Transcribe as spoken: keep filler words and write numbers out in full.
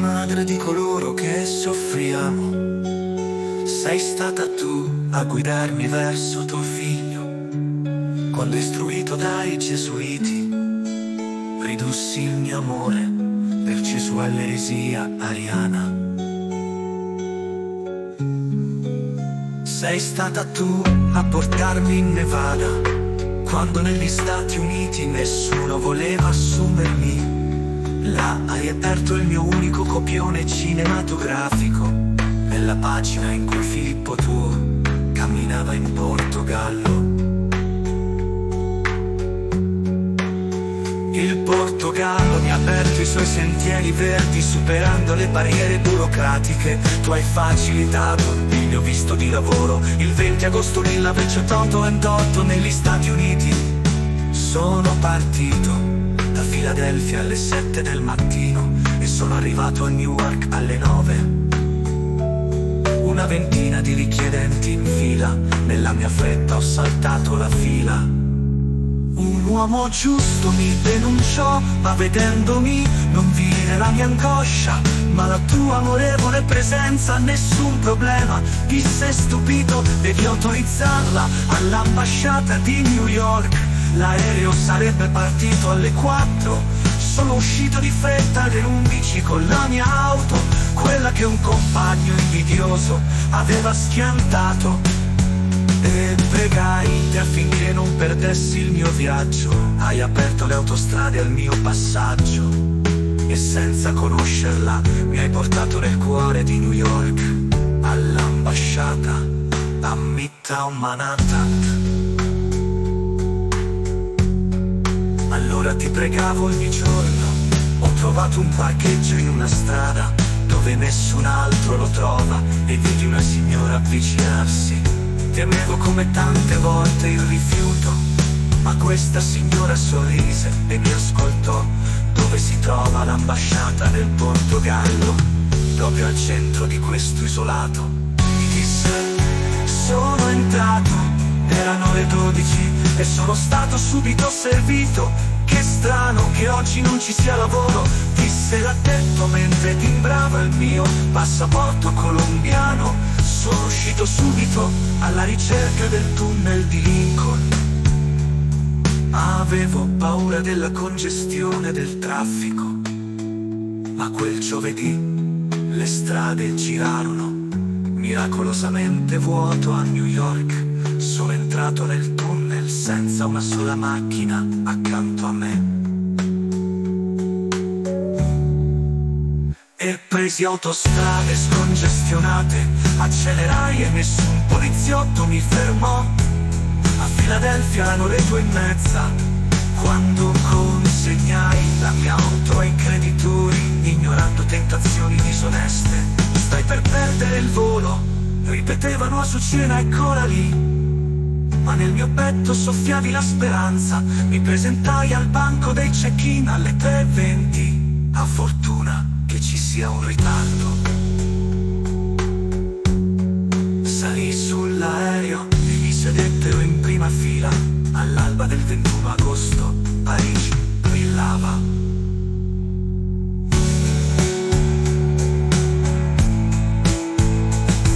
madre di coloro che soffriamo. Sei stata tu a guidarmi verso tuo figlio, quando istruito dai gesuiti ridussi il mio amore per Gesù all'eresia ariana. Sei stata tu a portarmi in Nevada, quando negli Stati Uniti nessuno voleva assumermi. Là hai aperto il mio unico copione cinematografico, nella pagina in cui Filippo tuo camminava in Portogallo. Il Portogallo mi ha aperto i suoi sentieri verdi, superando le barriere burocratiche. Tu hai facilitato il mio visto di lavoro. Il venti agosto millenovecentotto negli Stati Uniti sono partito da Filadelfia alle sette del mattino e sono arrivato a Newark alle nove. Una ventina di richiedenti in fila, nella mia fretta ho saltato la fila. Un uomo giusto mi denunciò, ma vedendomi non vide la mia angoscia, ma la tua amorevole presenza, nessun problema, disse stupito, devi autorizzarla all'ambasciata di New York. L'aereo sarebbe partito alle quattro, sono uscito di fretta alle undici con la mia auto, quella che un compagno invidioso aveva schiantato. E pregai te affinché non perdessi il mio viaggio. Hai aperto le autostrade al mio passaggio e senza conoscerla mi hai portato nel cuore di New York, all'ambasciata a Midtown Manhattan. Allora ti pregavo ogni giorno, ho trovato un parcheggio in una strada dove nessun altro lo trova, e vidi una signora avvicinarsi. Temevo come tante volte il rifiuto, ma questa signora sorrise e mi ascoltò. Dove si trova l'ambasciata del Portogallo? Proprio al centro di questo isolato. Mi disse, sono entrato, erano le dodici e sono stato subito servito. Che strano che oggi non ci sia lavoro, disse l'addetto mentre timbrava il mio passaporto colombiano. Sono uscito subito alla ricerca del tunnel di Lincoln. Avevo paura della congestione del traffico, ma quel giovedì le strade girarono, miracolosamente vuoto a New York. Sono entrato nel tunnel senza una sola macchina accanto a me. E presi autostrade scongestionate, accelerai e nessun poliziotto mi fermò. A Filadelfia erano le due e mezza, quando consegnai la mia auto ai creditori, ignorando tentazioni disoneste. Stai per perdere il volo, ripetevano a su cena, eccola lì. Ma nel mio petto soffiavi la speranza, mi presentai al banco dei check-in alle tre e venti. A fortuna che ci sia un ritardo. Salì sull'aereo e mi sedettero in prima fila all'alba del ventuno agosto.